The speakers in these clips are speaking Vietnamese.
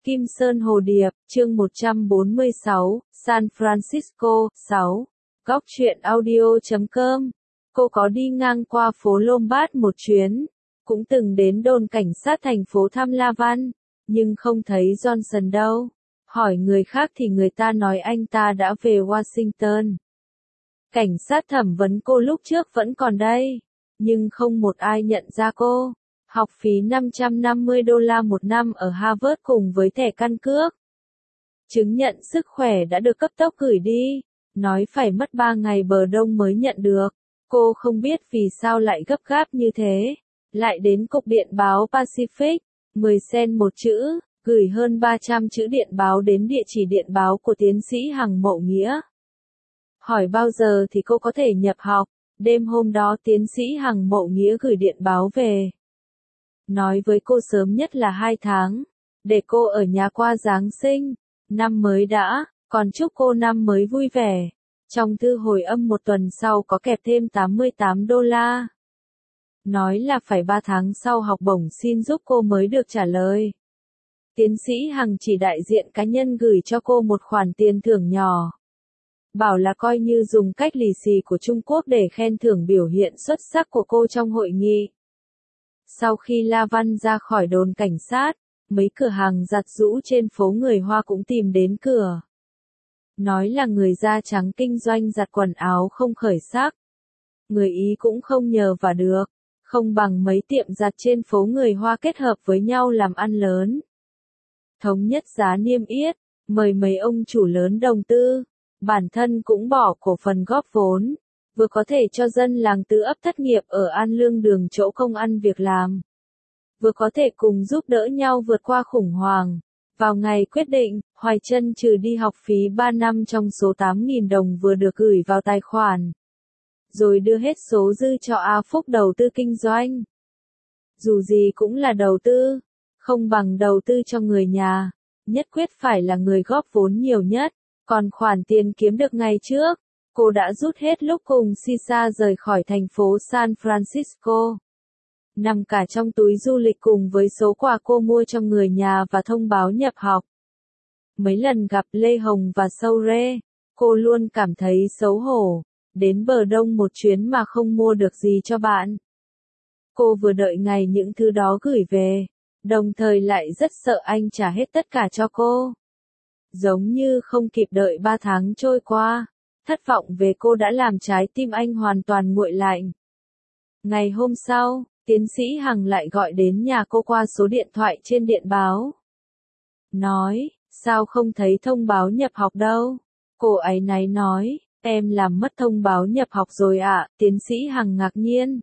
Kim Sơn Hồ Điệp, chương 146, San Francisco, 6. Góc truyện audio.com. Cô có đi ngang qua phố Lombard một chuyến, cũng từng đến đồn cảnh sát thành phố thăm La Văn, nhưng không thấy Johnson đâu. Hỏi người khác thì người ta nói anh ta đã về Washington. Cảnh sát thẩm vấn cô lúc trước vẫn còn đây, nhưng không một ai nhận ra cô. Học phí $550 một năm ở Harvard cùng với thẻ căn cước. Chứng nhận sức khỏe đã được cấp tốc gửi đi, nói phải mất 3 ngày bờ đông mới nhận được. Cô không biết vì sao lại gấp gáp như thế. Lại đến cục điện báo Pacific, 10 cent một chữ, gửi hơn 300 chữ điện báo đến địa chỉ điện báo của tiến sĩ Hằng Mậu Nghĩa. Hỏi bao giờ thì cô có thể nhập học. Đêm hôm đó tiến sĩ Hằng Mậu Nghĩa gửi điện báo về. Nói với cô sớm nhất là 2 tháng, để cô ở nhà qua Giáng sinh, năm mới đã, còn chúc cô năm mới vui vẻ. Trong thư hồi âm một tuần sau có kẹp thêm $88. Nói là phải 3 tháng sau học bổng xin giúp cô mới được trả lời. Tiến sĩ Hằng chỉ đại diện cá nhân gửi cho cô một khoản tiền thưởng nhỏ. Bảo là coi như dùng cách lì xì của Trung Quốc để khen thưởng biểu hiện xuất sắc của cô trong hội nghị. Sau khi La Văn ra khỏi đồn cảnh sát, mấy cửa hàng giặt giũ trên phố người Hoa cũng tìm đến cửa. Nói là người da trắng kinh doanh giặt quần áo không khởi sắc. Người Ý cũng không nhờ vào được, không bằng mấy tiệm giặt trên phố người Hoa kết hợp với nhau làm ăn lớn. Thống nhất giá niêm yết, mời mấy ông chủ lớn đầu tư, bản thân cũng bỏ cổ phần góp vốn. Vừa có thể cho dân làng Tứ Ấp thất nghiệp ở An Lương Đường chỗ công ăn việc làm. Vừa có thể cùng giúp đỡ nhau vượt qua khủng hoảng. Vào ngày quyết định, Hoài Trân trừ đi học phí 3 năm trong số 8.000 đồng vừa được gửi vào tài khoản. Rồi đưa hết số dư cho A Phúc đầu tư kinh doanh. Dù gì cũng là đầu tư, không bằng đầu tư cho người nhà. Nhất quyết phải là người góp vốn nhiều nhất. Còn khoản tiền kiếm được ngày trước, cô đã rút hết lúc cùng Sisa rời khỏi thành phố San Francisco. Nằm cả trong túi du lịch cùng với số quà cô mua cho người nhà và thông báo nhập học. Mấy lần gặp Lê Hồng và Sâu Rê, cô luôn cảm thấy xấu hổ. Đến bờ đông một chuyến mà không mua được gì cho bạn. Cô vừa đợi ngày những thứ đó gửi về, đồng thời lại rất sợ anh trả hết tất cả cho cô. Giống như không kịp đợi 3 tháng trôi qua. Thất vọng về cô đã làm trái tim anh hoàn toàn nguội lạnh. Ngày hôm sau, tiến sĩ Hằng lại gọi đến nhà cô qua số điện thoại trên điện báo. Nói, sao không thấy thông báo nhập học đâu? Cô áy náy nói, em làm mất thông báo nhập học rồi ạ. Tiến sĩ Hằng ngạc nhiên.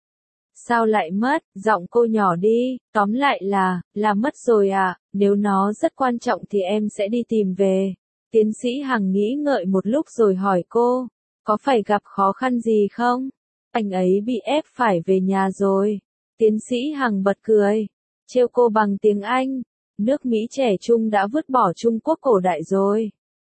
Sao lại mất? Giọng cô nhỏ đi, tóm lại là mất rồi ạ. Nếu nó rất quan trọng thì em sẽ đi tìm về. Tiến sĩ Hằng nghĩ ngợi một lúc rồi hỏi cô, có phải gặp khó khăn gì không? Anh ấy bị ép phải về nhà rồi. Tiến sĩ Hằng bật cười, trêu cô bằng tiếng Anh. Nước Mỹ trẻ trung đã vứt bỏ Trung Quốc cổ đại rồi.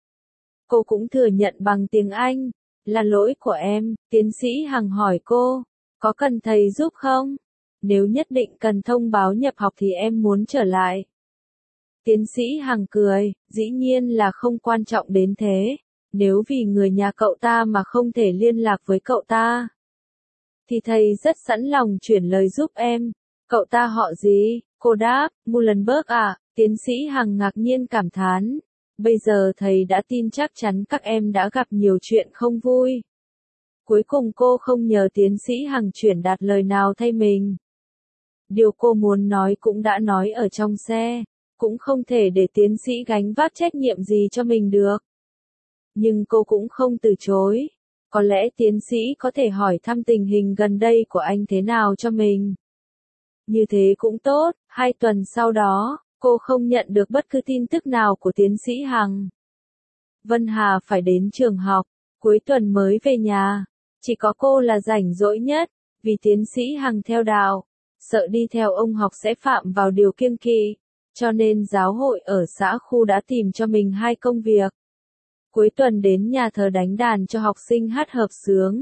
Cô cũng thừa nhận bằng tiếng Anh, là lỗi của em. Tiến sĩ Hằng hỏi cô, có cần thầy giúp không? Nếu nhất định cần thông báo nhập học thì em muốn trở lại. Tiến sĩ Hằng cười, dĩ nhiên là không quan trọng đến thế. Nếu vì người nhà cậu ta mà không thể liên lạc với cậu ta, thì thầy rất sẵn lòng chuyển lời giúp em. Cậu ta họ gì? Cô đáp, Muhlenberg à. Tiến sĩ Hằng ngạc nhiên cảm thán. Bây giờ thầy đã tin chắc chắn các em đã gặp nhiều chuyện không vui. Cuối cùng cô không nhờ tiến sĩ Hằng chuyển đạt lời nào thay mình. Điều cô muốn nói cũng đã nói ở trong xe. Cũng không thể để tiến sĩ gánh vác trách nhiệm gì cho mình được. Nhưng cô cũng không từ chối. Có lẽ tiến sĩ có thể hỏi thăm tình hình gần đây của anh thế nào cho mình. Như thế cũng tốt. 2 tuần sau đó, cô không nhận được bất cứ tin tức nào của tiến sĩ Hằng. Vân Hà phải đến trường học, cuối tuần mới về nhà. Chỉ có cô là rảnh rỗi nhất, vì tiến sĩ Hằng theo đạo. Sợ đi theo ông học sẽ phạm vào điều kiêng kỵ. Cho nên giáo hội ở xã khu đã tìm cho mình 2 công việc. Cuối tuần đến nhà thờ đánh đàn cho học sinh hát hợp xướng.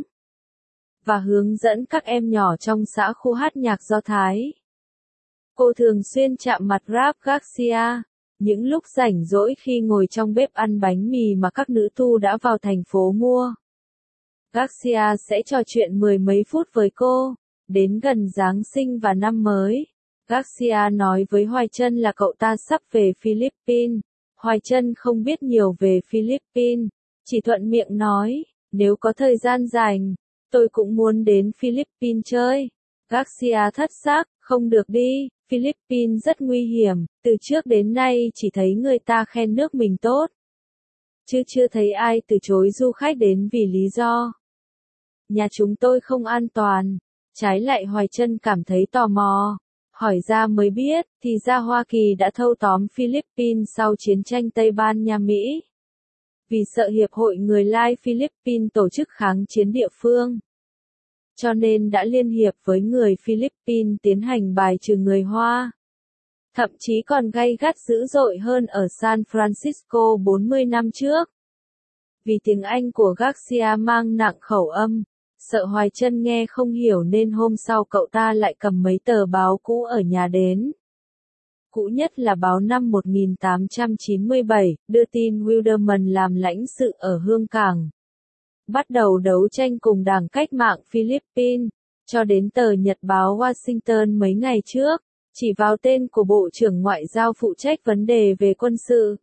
Và hướng dẫn các em nhỏ trong xã khu hát nhạc Do Thái. Cô thường xuyên chạm mặt Rap Garcia. Những lúc rảnh rỗi khi ngồi trong bếp ăn bánh mì mà các nữ tu đã vào thành phố mua, Garcia sẽ trò chuyện mười mấy phút với cô. Đến gần Giáng sinh và năm mới, Garcia nói với Hoài Trân là cậu ta sắp về Philippines. Hoài Trân không biết nhiều về Philippines, chỉ thuận miệng nói, nếu có thời gian rảnh, tôi cũng muốn đến Philippines chơi. Garcia thất xác, không được đi, Philippines rất nguy hiểm, từ trước đến nay chỉ thấy người ta khen nước mình tốt, chứ chưa thấy ai từ chối du khách đến vì lý do nhà chúng tôi không an toàn. Trái lại Hoài Trân cảm thấy tò mò, hỏi ra mới biết, thì ra Hoa Kỳ đã thâu tóm Philippines sau chiến tranh Tây Ban Nha Mỹ. Vì sợ Hiệp hội Người Lai Philippines tổ chức kháng chiến địa phương, cho nên đã liên hiệp với người Philippines tiến hành bài trừ người Hoa. Thậm chí còn gay gắt dữ dội hơn ở San Francisco 40 năm trước. Vì tiếng Anh của Garcia mang nặng khẩu âm, sợ Hoài Trân nghe không hiểu nên hôm sau cậu ta lại cầm mấy tờ báo cũ ở nhà đến. Cũ nhất là báo năm 1897, đưa tin Wilderman làm lãnh sự ở Hương Cảng, bắt đầu đấu tranh cùng Đảng Cách mạng Philippines, cho đến tờ Nhật báo Washington mấy ngày trước, chỉ vào tên của Bộ trưởng Ngoại giao phụ trách vấn đề về quân sự.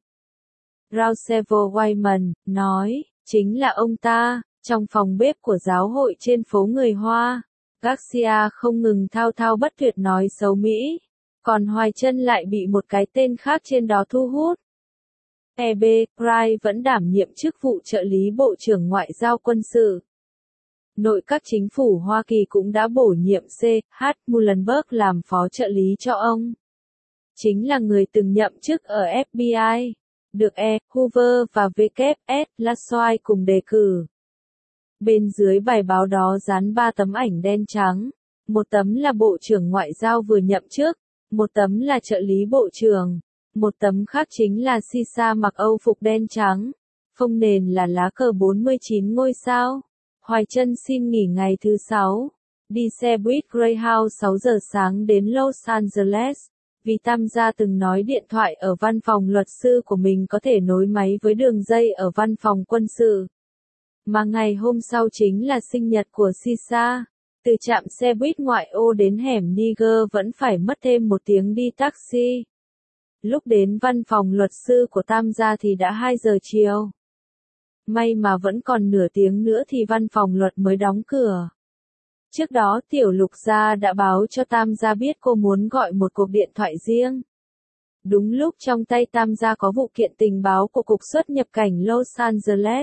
Roosevelt Wyman nói, chính là ông ta, trong phòng bếp của giáo hội trên phố người Hoa. Garcia không ngừng thao thao bất tuyệt nói xấu Mỹ, còn Hoài Trân lại bị một cái tên khác trên đó thu hút. E.B. Price vẫn đảm nhiệm chức vụ trợ lý Bộ trưởng Ngoại giao quân sự. Nội các chính phủ Hoa Kỳ cũng đã bổ nhiệm C.H. Muhlenberg làm phó trợ lý cho ông. Chính là người từng nhậm chức ở FBI, được E. Hoover và W.S. Lasoy cùng đề cử. Bên dưới bài báo đó dán 3 tấm ảnh đen trắng. Một tấm là Bộ trưởng Ngoại giao vừa nhậm chức, một tấm là trợ lý Bộ trưởng, một tấm khác chính là Sisa mặc Âu phục đen trắng. Phông nền là lá cờ 49 ngôi sao. Hoài Trân xin nghỉ ngày thứ 6. Đi xe buýt Greyhound 6 giờ sáng đến Los Angeles. Vì Tam gia từng nói điện thoại ở văn phòng luật sư của mình có thể nối máy với đường dây ở văn phòng quân sự. Mà ngày hôm sau chính là sinh nhật của Sisa. Từ trạm xe buýt ngoại ô đến hẻm Niger vẫn phải mất thêm 1 tiếng đi taxi. Lúc đến văn phòng luật sư của Tam gia thì đã 2 giờ chiều. May mà vẫn còn nửa tiếng nữa thì văn phòng luật mới đóng cửa. Trước đó Tiểu Lục gia đã báo cho Tam gia biết cô muốn gọi một cuộc điện thoại riêng. Đúng lúc trong tay Tam gia có vụ kiện tình báo của Cục Xuất nhập cảnh Los Angeles.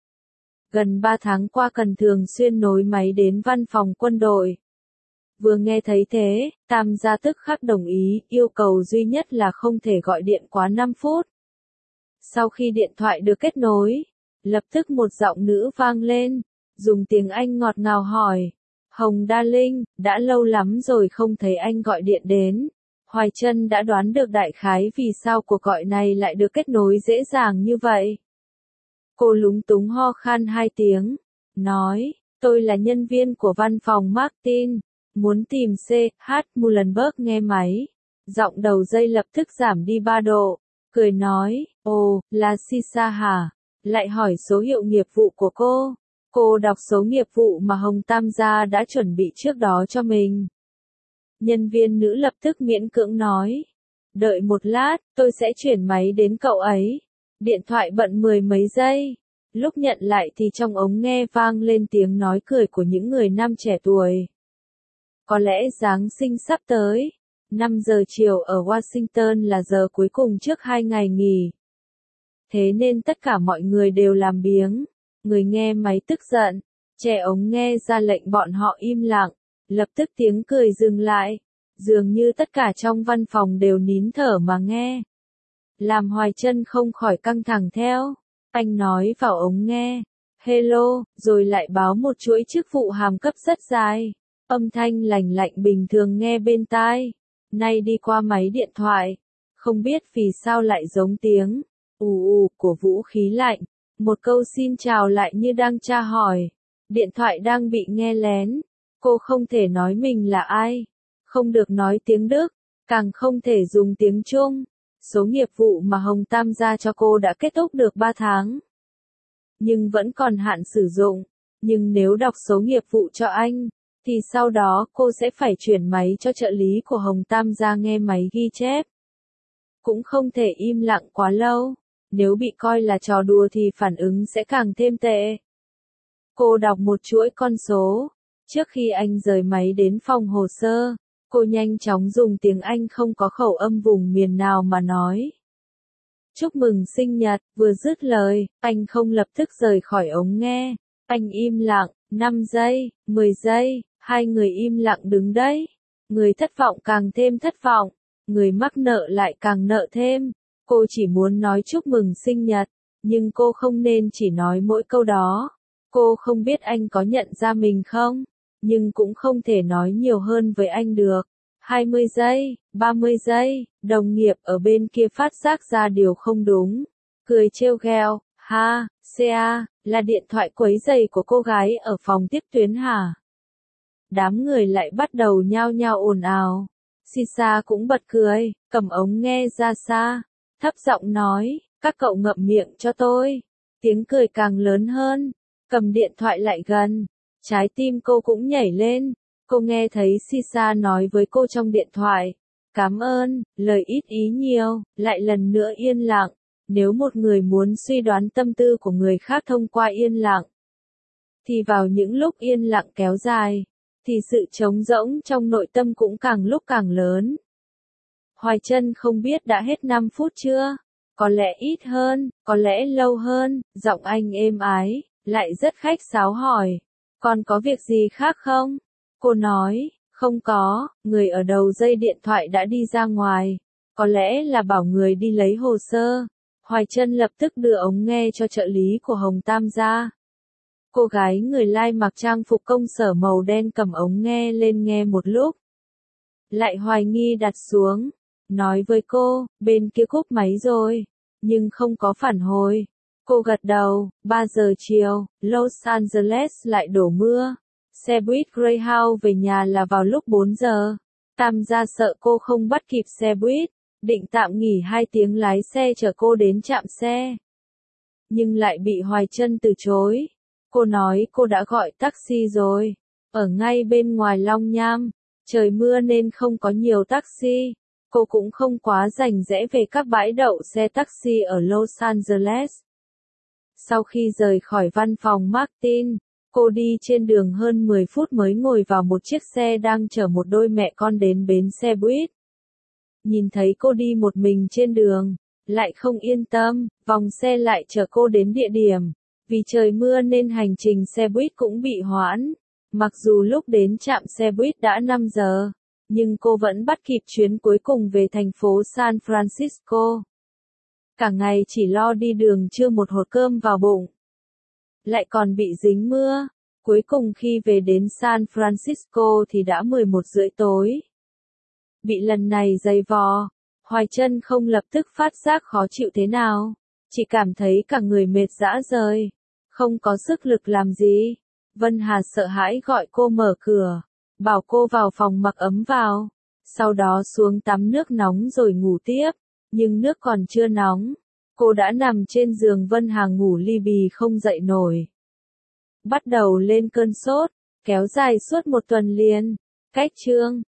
Gần 3 tháng qua cần thường xuyên nối máy đến văn phòng quân đội. Vừa nghe thấy thế, Tam gia tức khắc đồng ý, yêu cầu duy nhất là không thể gọi điện quá 5 phút. Sau khi điện thoại được kết nối, lập tức một giọng nữ vang lên, dùng tiếng Anh ngọt ngào hỏi, Hồng Darling, đã lâu lắm rồi không thấy anh gọi điện đến. Hoài Trân đã đoán được đại khái vì sao cuộc gọi này lại được kết nối dễ dàng như vậy. Cô lúng túng ho khan 2 tiếng, nói, tôi là nhân viên của văn phòng Martin, muốn tìm C.H. Muhlenberg nghe máy. Giọng đầu dây lập tức giảm đi 3 độ, cười nói, ồ, là Sisa hả? Lại hỏi số hiệu nghiệp vụ của cô. Cô đọc số nghiệp vụ mà Hồng Tam gia đã chuẩn bị trước đó cho mình. Nhân viên nữ lập tức miễn cưỡng nói, đợi một lát, tôi sẽ chuyển máy đến cậu ấy. Điện thoại bận 10 mấy giây. Lúc nhận lại thì trong ống nghe vang lên tiếng nói cười của những người nam trẻ tuổi. Có lẽ Giáng sinh sắp tới. 5 giờ chiều ở Washington là giờ cuối cùng trước 2 ngày nghỉ. Thế nên tất cả mọi người đều làm biếng. Người nghe máy tức giận. Trẻ ống nghe ra lệnh bọn họ im lặng. Lập tức tiếng cười dừng lại. Dường như tất cả trong văn phòng đều nín thở mà nghe. Làm Hoài Trân không khỏi căng thẳng theo. Anh nói vào ống nghe, hello, rồi lại báo một chuỗi chức vụ hàm cấp rất dài. Âm thanh lành lạnh bình thường nghe bên tai. Nay đi qua máy điện thoại. Không biết vì sao lại giống tiếng ù của vũ khí lạnh. Một câu xin chào lại như đang tra hỏi. Điện thoại đang bị nghe lén. Cô không thể nói mình là ai. Không được nói tiếng Đức. Càng không thể dùng tiếng Trung. Số nghiệp vụ mà Hồng Tam gia cho cô đã kết thúc được 3 tháng. Nhưng vẫn còn hạn sử dụng. Nhưng nếu đọc số nghiệp vụ cho anh, thì sau đó cô sẽ phải chuyển máy cho trợ lý của Hồng Tam gia nghe máy ghi chép. Cũng không thể im lặng quá lâu. Nếu bị coi là trò đùa thì phản ứng sẽ càng thêm tệ. Cô đọc một chuỗi con số. Trước khi anh rời máy đến phòng hồ sơ, cô nhanh chóng dùng tiếng Anh không có khẩu âm vùng miền nào mà nói. Chúc mừng sinh nhật, vừa dứt lời, anh không lập tức rời khỏi ống nghe. Anh im lặng, 5 giây, 10 giây, hai người im lặng đứng đấy. Người thất vọng càng thêm thất vọng, người mắc nợ lại càng nợ thêm. Cô chỉ muốn nói chúc mừng sinh nhật, nhưng cô không nên chỉ nói mỗi câu đó. Cô không biết anh có nhận ra mình không, nhưng cũng không thể nói nhiều hơn với anh được. 20 giây, 30 giây, đồng nghiệp ở bên kia phát giác ra điều không đúng. Cười trêu ghẹo, ha, CA, là điện thoại quấy rầy của cô gái ở phòng tiếp tuyến hả? Đám người lại bắt đầu nhao nhao ồn ào. Sisa cũng bật cười, cầm ống nghe ra xa, thấp giọng nói, các cậu ngậm miệng cho tôi. Tiếng cười càng lớn hơn, cầm điện thoại lại gần, trái tim cô cũng nhảy lên. Cô nghe thấy Sisa nói với cô trong điện thoại, cảm ơn, lời ít ý nhiều, lại lần nữa yên lặng. Nếu một người muốn suy đoán tâm tư của người khác thông qua yên lặng, thì vào những lúc yên lặng kéo dài, thì sự trống rỗng trong nội tâm cũng càng lúc càng lớn. Hoài Trân không biết đã hết 5 phút chưa? Có lẽ ít hơn, có lẽ lâu hơn, giọng anh êm ái, lại rất khách sáo hỏi. Còn có việc gì khác không? Cô nói, không có, người ở đầu dây điện thoại đã đi ra ngoài. Có lẽ là bảo người đi lấy hồ sơ. Hoài Trân lập tức đưa ống nghe cho trợ lý của Hồng Tam gia. Cô gái người Lai mặc trang phục công sở màu đen cầm ống nghe lên nghe một lúc. Lại hoài nghi đặt xuống. Nói với cô, bên kia cúp máy rồi. Nhưng không có phản hồi. Cô gật đầu, 3 giờ chiều, Los Angeles lại đổ mưa. Xe buýt Greyhound về nhà là vào lúc 4 giờ. Tam gia sợ cô không bắt kịp xe buýt, định tạm nghỉ 2 tiếng lái xe chở cô đến trạm xe. Nhưng lại bị Hoài Trân từ chối. Cô nói cô đã gọi taxi rồi, ở ngay bên ngoài Long Nham. Trời mưa nên không có nhiều taxi. Cô cũng không quá rành rẽ về các bãi đậu xe taxi ở Los Angeles. Sau khi rời khỏi văn phòng Martin, cô đi trên đường hơn 10 phút mới ngồi vào một chiếc xe đang chở một đôi mẹ con đến bến xe buýt. Nhìn thấy cô đi một mình trên đường, lại không yên tâm, vòng xe lại chở cô đến địa điểm. Vì trời mưa nên hành trình xe buýt cũng bị hoãn. Mặc dù lúc đến trạm xe buýt đã 5 giờ, nhưng cô vẫn bắt kịp chuyến cuối cùng về thành phố San Francisco. Cả ngày chỉ lo đi đường chưa một hột cơm vào bụng. Lại còn bị dính mưa. Cuối cùng khi về đến San Francisco thì đã 11 rưỡi tối. Bị lần này dày vò, Hoài Trân không lập tức phát giác khó chịu thế nào. Chỉ cảm thấy cả người mệt rã rời. Không có sức lực làm gì. Vân Hà sợ hãi gọi cô mở cửa. Bảo cô vào phòng mặc ấm vào. Sau đó xuống tắm nước nóng rồi ngủ tiếp. Nhưng nước còn chưa nóng. Cô đã nằm trên giường Vân Hà ngủ li bì không dậy nổi. Bắt đầu lên cơn sốt. Kéo dài suốt 1 tuần liền. Cách chương